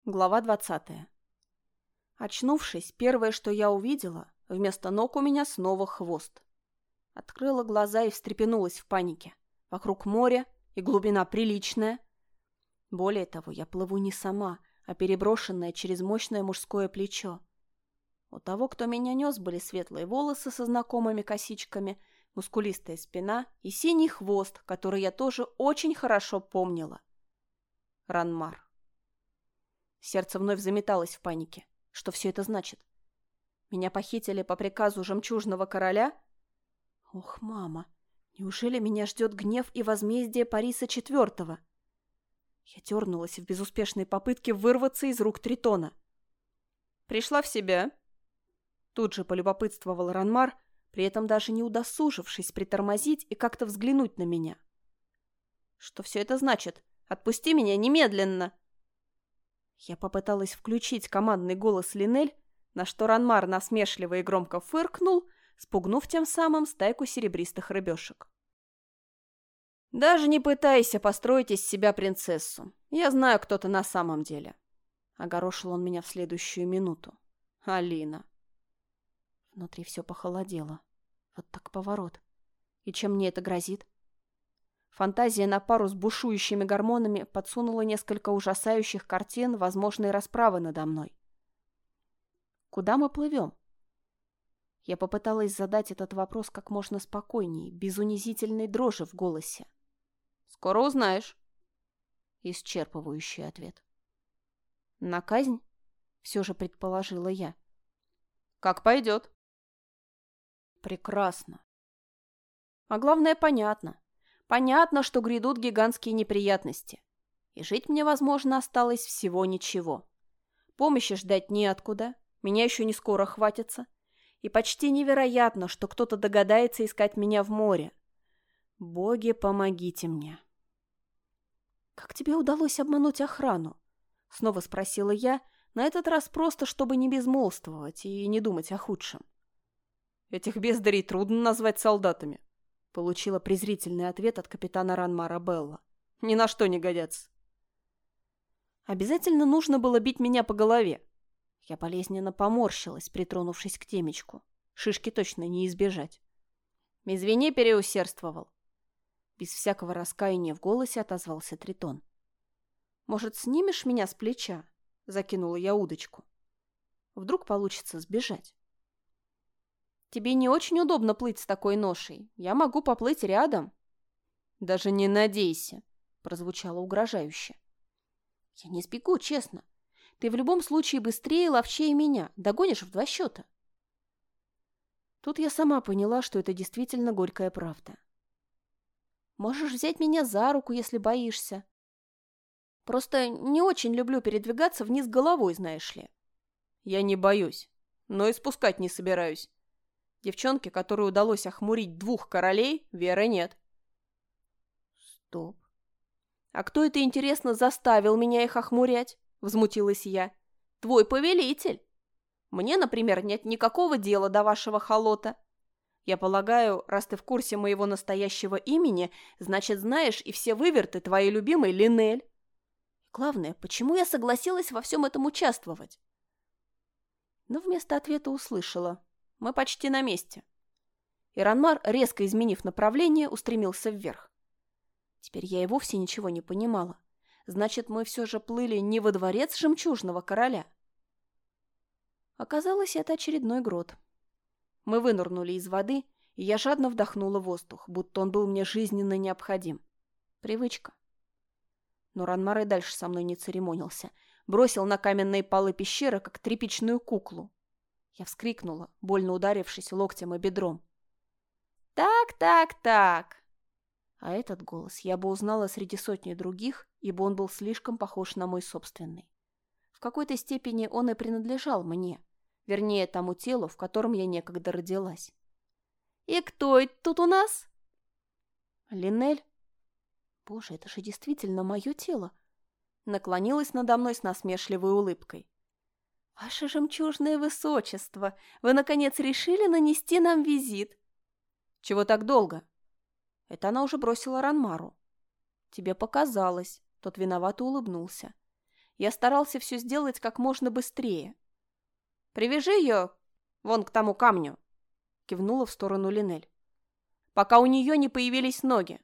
Глава 20. Очнувшись, первое, что я увидела, вместо ног у меня снова хвост. Открыла глаза и встрепенулась в панике. Вокруг море, и глубина приличная. Более того, я плыву не сама, а переброшенная через мощное мужское плечо. У того, кто меня нес, были светлые волосы со знакомыми косичками, мускулистая спина и синий хвост, который я тоже очень хорошо помнила. Ранмар. Сердце вновь заметалось в панике. Что все это значит? Меня похитили по приказу жемчужного короля? Ох, мама, неужели меня ждет гнев и возмездие Париса IV? Я дернулась в безуспешной попытке вырваться из рук Тритона. «Пришла в себя?» Тут же полюбопытствовал Ранмар, при этом даже не удосужившись притормозить и как-то взглянуть на меня. «Что все это значит? Отпусти меня немедленно!» Я попыталась включить командный голос Линель, на что Ранмар насмешливо и громко фыркнул, спугнув тем самым стайку серебристых рыбешек. «Даже не пытайся построить из себя принцессу. Я знаю, кто ты на самом деле», — огорошил он меня в следующую минуту. «Алина». Внутри все похолодело. Вот так поворот. И чем мне это грозит? Фантазия на пару с бушующими гормонами подсунула несколько ужасающих картин возможной расправы надо мной. Куда мы плывем? Я попыталась задать этот вопрос как можно спокойнее, без унизительной дрожи в голосе. «Скоро узнаешь», — исчерпывающий ответ. «На казнь?» — все же предположила я. «Как пойдет». «Прекрасно. А главное, понятно. Понятно, что грядут гигантские неприятности. И жить мне, возможно, осталось всего ничего. Помощи ждать неоткуда, меня еще не скоро хватится. И почти невероятно, что кто-то догадается искать меня в море. Боги, помогите мне. «Как тебе удалось обмануть охрану?» — снова спросила я, на этот раз просто, чтобы не безмолвствовать и не думать о худшем. «Этих бездарей трудно назвать солдатами», — получила презрительный ответ от капитана Ранмара Белла. «Ни на что не годятся». Обязательно нужно было бить меня по голове. Я болезненно поморщилась, притронувшись к темечку. Шишки точно не избежать. «Извини, переусердствовал». Без всякого раскаяния в голосе отозвался Тритон. «Может, снимешь меня с плеча?» — закинула я удочку. «Вдруг получится сбежать». «Тебе не очень удобно плыть с такой ношей. Я могу поплыть рядом». «Даже не надейся», — прозвучало угрожающе. «Я не сбегу, честно. Ты в любом случае быстрее и ловчее меня. Догонишь в 2 счета». Тут я сама поняла, что это действительно горькая правда. «Можешь взять меня за руку, если боишься. Просто не очень люблю передвигаться вниз головой, знаешь ли». «Я не боюсь, но и спускать не собираюсь. Девчонке, которой удалось охмурить 2 королей, веры нет». «Стоп. А кто это, интересно, заставил меня их охмурять?» — взмутилась я. «Твой повелитель. Мне, например, нет никакого дела до вашего холота. Я полагаю, раз ты в курсе моего настоящего имени, значит, знаешь и все выверты твоей любимой Линель. Главное, почему я согласилась во всем этом участвовать?» Но вместо ответа услышала. «Мы почти на месте». И Ранмар, резко изменив направление, устремился вверх. Теперь я и вовсе ничего не понимала. Значит, мы все же плыли не во дворец жемчужного короля. Оказалось, это очередной грот. Мы вынырнули из воды, и я жадно вдохнула воздух, будто он был мне жизненно необходим. Привычка. Но Ранмар и дальше со мной не церемонился. Бросил на каменные полы пещеры, как тряпичную куклу. Я вскрикнула, больно ударившись локтем и бедром. «Так, так, так!» А этот голос я бы узнала среди сотни других, ибо он был слишком похож на мой собственный. В какой-то степени он и принадлежал мне, вернее, тому телу, в котором я некогда родилась. «И кто это тут у нас?» «Линель». Боже, это же действительно мое тело. Наклонилась надо мной с насмешливой улыбкой. «Ваше жемчужное высочество, вы, наконец, решили нанести нам визит?» «Чего так долго?» Это она уже бросила Ранмару. «Тебе показалось», — тот виновато улыбнулся. Я старался все сделать как можно быстрее. «Привяжи ее вон к тому камню», — кивнула в сторону Линель, «пока у нее не появились ноги».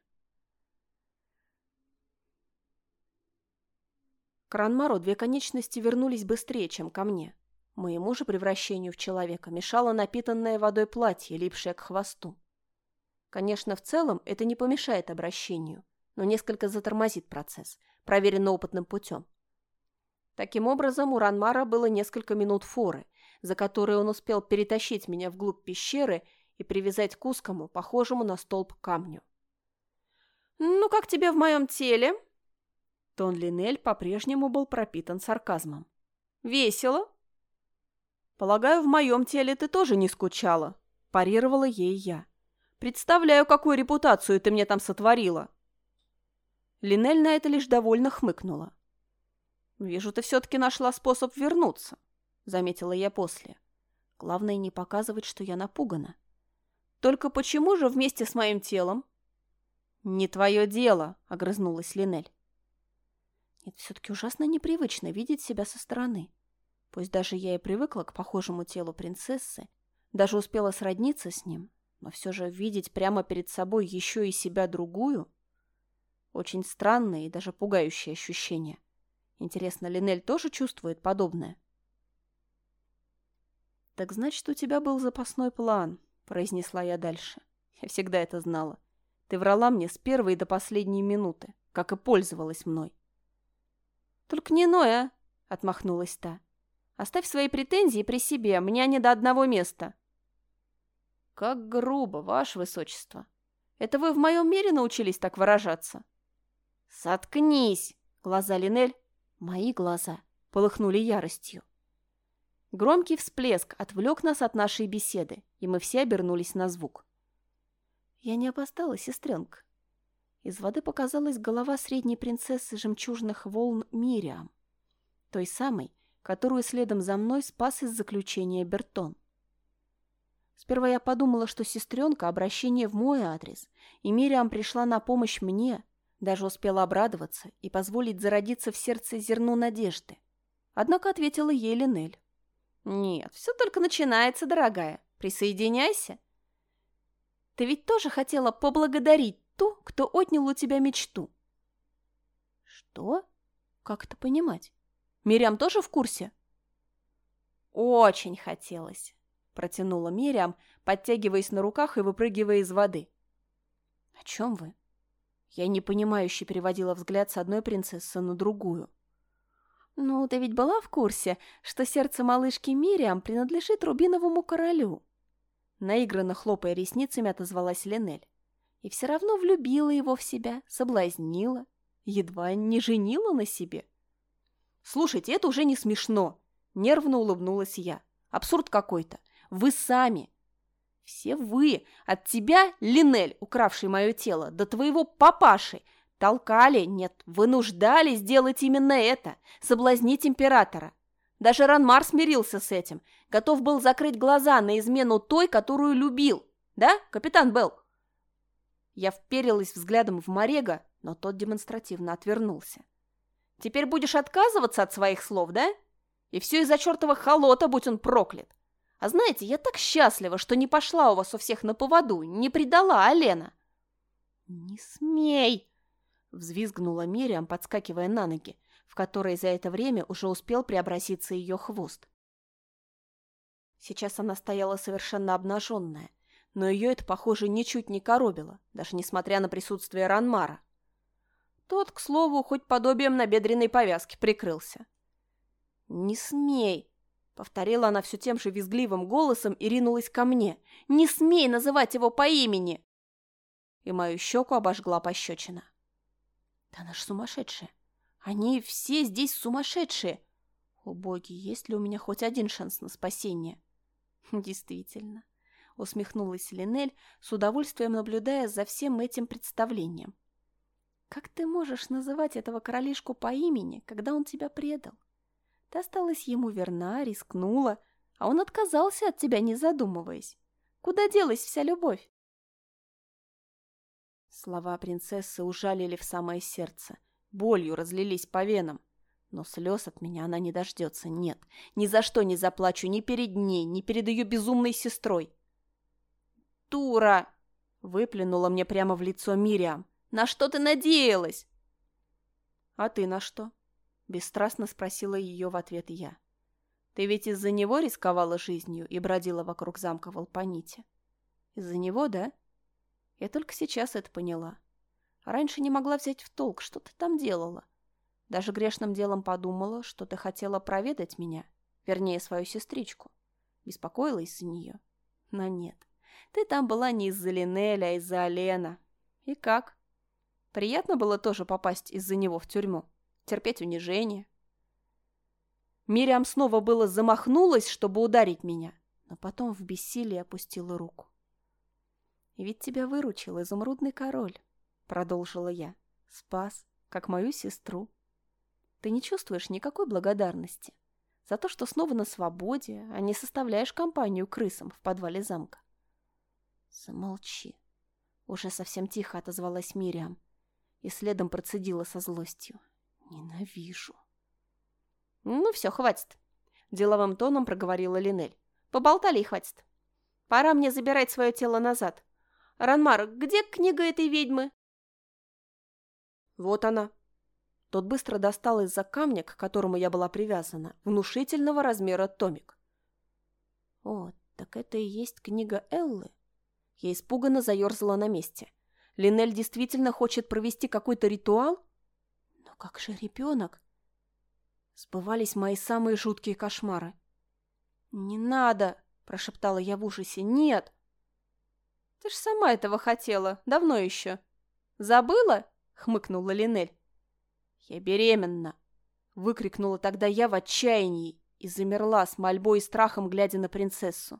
К Ранмару две конечности вернулись быстрее, чем ко мне. Моему же превращению в человека мешало напитанное водой платье, липшее к хвосту. Конечно, в целом это не помешает обращению, но несколько затормозит процесс, проверенный опытным путем. Таким образом, у Ранмара было несколько минут форы, за которые он успел перетащить меня вглубь пещеры и привязать к узкому, похожему на столб камню. «Ну, как тебе в моем теле?» Тон Линель по-прежнему был пропитан сарказмом. «Весело?» «Полагаю, в моем теле ты тоже не скучала», – парировала ей я. «Представляю, какую репутацию ты мне там сотворила». Линель на это лишь довольно хмыкнула. «Вижу, ты все-таки нашла способ вернуться», – заметила я после. Главное не показывать, что я напугана. «Только почему же вместе с моим телом?» «Не твое дело», – огрызнулась Линель. Нет, все-таки ужасно непривычно видеть себя со стороны. Пусть даже я и привыкла к похожему телу принцессы, даже успела сродниться с ним, но все же видеть прямо перед собой еще и себя другую – очень странное и даже пугающее ощущение. Интересно, Линель тоже чувствует подобное? «Так значит, у тебя был запасной план», – произнесла я дальше. «Я всегда это знала. Ты врала мне с первой до последней минуты, как и пользовалась мной». «Только не ной, а!» – отмахнулась та. «Оставь свои претензии при себе, мне они до одного места». «Как грубо, ваше высочество! Это вы в моем мире научились так выражаться?» «Соткнись!» – глаза Линель, мои глаза, полыхнули яростью. Громкий всплеск отвлек нас от нашей беседы, и мы все обернулись на звук. Я не опоздала, сестренка. Из воды показалась голова средней принцессы жемчужных волн Мириам, той самой, которую следом за мной спас из заключения Бертон. Сперва я подумала, что сестренка — обращение в мой адрес, и Мириам пришла на помощь мне, даже успела обрадоваться и позволить зародиться в сердце зерну надежды. Однако ответила ей Линель. «Нет, все только начинается, дорогая. Присоединяйся. Ты ведь тоже хотела поблагодарить ту, кто отнял у тебя мечту». «Что? Как это понимать? Мириам тоже в курсе?» «Очень хотелось», — протянула Мириам, подтягиваясь на руках и выпрыгивая из воды. «О чем вы?» Я непонимающе переводила взгляд с одной принцессы на другую. «Ну, ты ведь была в курсе, что сердце малышки Мириам принадлежит Рубиновому королю?» Наигранно хлопая ресницами, отозвалась Линель. «И все равно влюбила его в себя, соблазнила, едва не женила на себе». «Слушайте, это уже не смешно!» — нервно улыбнулась я. «Абсурд какой-то. Вы сами. Все вы, от тебя, Линель, укравший мое тело, до твоего папаши, толкали, нет, вынуждали сделать именно это, соблазнить императора. Даже Ранмар смирился с этим, готов был закрыть глаза на измену той, которую любил. Да, капитан Белл?» Я вперилась взглядом в Морега, но тот демонстративно отвернулся. «Теперь будешь отказываться от своих слов, да? И все из-за чертова холота, будь он проклят. А знаете, я так счастлива, что не пошла у вас у всех на поводу, не предала Алена». «Не смей!» — взвизгнула Мириам, подскакивая на ноги, в которой за это время уже успел преобразиться ее хвост. Сейчас она стояла совершенно обнаженная, но ее это, похоже, ничуть не коробило, даже несмотря на присутствие Ранмара. Тот, к слову, хоть подобием набедренной повязки прикрылся. «Не смей!» — повторила она все тем же визгливым голосом и ринулась ко мне. «Не смей называть его по имени!» И мою щеку обожгла пощечина. «Да она ж сумасшедшая! Они все здесь сумасшедшие! О боги, есть ли у меня хоть один шанс на спасение?» «Действительно», — усмехнулась Линель, с удовольствием наблюдая за всем этим представлением. «Как ты можешь называть этого королишку по имени, когда он тебя предал? Ты осталась ему верна, рискнула, а он отказался от тебя, не задумываясь. Куда делась вся любовь?» Слова принцессы ужалили в самое сердце, болью разлились по венам. Но слез от меня она не дождется. Нет, ни за что не заплачу ни перед ней, ни перед ее безумной сестрой. «Дура!» — выплюнула мне прямо в лицо Мириам. «На что ты надеялась?» «А ты на что?» — бесстрастно спросила ее в ответ я. «Ты ведь из-за него рисковала жизнью и бродила вокруг замка в Алпаните? Из-за него, да? Я только сейчас это поняла. Раньше не могла взять в толк, что ты там делала. Даже грешным делом подумала, что ты хотела проведать меня, вернее, свою сестричку. Беспокоилась за нее. Но нет, ты там была не из-за Линеля, а из-за Алена. И как? Приятно было тоже попасть из-за него в тюрьму, терпеть унижение?» Мириам снова было замахнулась, чтобы ударить меня, но потом в бессилии опустила руку. «И ведь тебя выручил изумрудный король», — продолжила я. «Спас, как мою сестру. Ты не чувствуешь никакой благодарности за то, что снова на свободе, а не составляешь компанию крысам в подвале замка?» «Замолчи», — уже совсем тихо отозвалась Мириам и следом процедила со злостью. «Ненавижу». «Ну все, хватит», — деловым тоном проговорила Линель. «Поболтали и хватит. Пора мне забирать свое тело назад. Ранмар, где книга этой ведьмы?» «Вот она». Тот быстро достал из-за камня, к которому я была привязана, внушительного размера томик. «О, так это и есть книга Эллы?» Я испуганно заерзала на месте. Линель действительно хочет провести какой-то ритуал? Но как же ребенок? Сбывались мои самые жуткие кошмары. «Не надо!» – прошептала я в ужасе. «Нет!» «Ты ж сама этого хотела, давно еще. Забыла?» – хмыкнула Линель. «Я беременна!» – выкрикнула тогда я в отчаянии и замерла с мольбой и страхом, глядя на принцессу.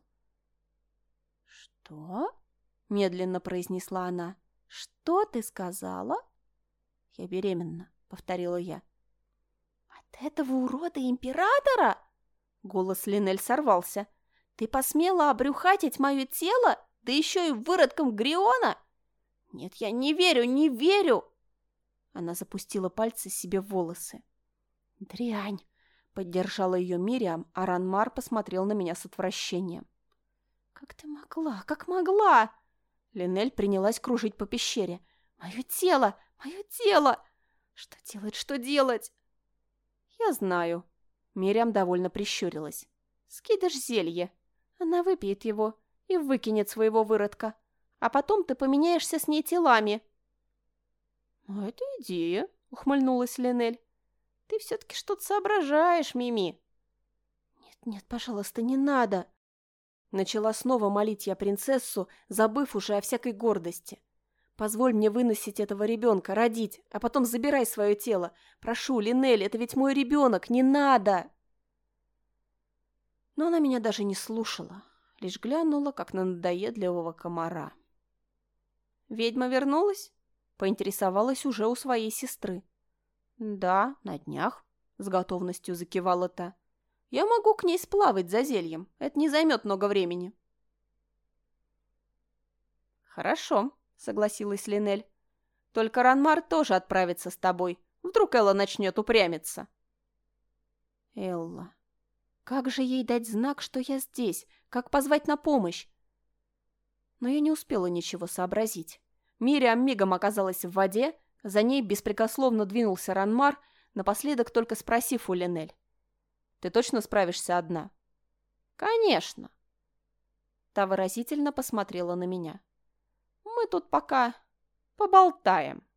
«Что?» – медленно произнесла она. «Что ты сказала?» «Я беременна», — повторила я. «От этого урода императора?» Голос Линель сорвался. «Ты посмела обрюхатить мое тело? Да еще и выродком Гриона?» «Нет, я не верю, не верю!» Она запустила пальцы себе в волосы. «Дрянь!» — поддержала ее Мириам, а Ранмар посмотрел на меня с отвращением. «Как ты могла? Как могла?» Линель принялась кружить по пещере. «Мое тело! Мое тело! Что делать? Что делать?» «Я знаю». Мириам довольно прищурилась. «Скидыш зелье. Она выпьет его и выкинет своего выродка. А потом ты поменяешься с ней телами». «А это идея», — ухмыльнулась Линель. «Ты все-таки что-то соображаешь, Мими». «Нет, пожалуйста, не надо». Начала снова молить я принцессу, забыв уже о всякой гордости. «Позволь мне выносить этого ребенка, родить, а потом забирай свое тело. Прошу, Линель, это ведь мой ребенок, не надо!» Но она меня даже не слушала, лишь глянула, как на надоедливого комара. «Ведьма вернулась?» — поинтересовалась уже у своей сестры. «Да, на днях», — с готовностью закивала та. «Я могу к ней сплавать за зельем, это не займет много времени». «Хорошо», — согласилась Линель. «Только Ранмар тоже отправится с тобой. Вдруг Элла начнет упрямиться». «Элла. Как же ей дать знак, что я здесь? Как позвать на помощь?» Но я не успела ничего сообразить. Мириам мигом оказалась в воде, за ней беспрекословно двинулся Ранмар, напоследок только спросив у Линель. «Ты точно справишься одна?» «Конечно!» Та выразительно посмотрела на меня. «Мы тут пока поболтаем».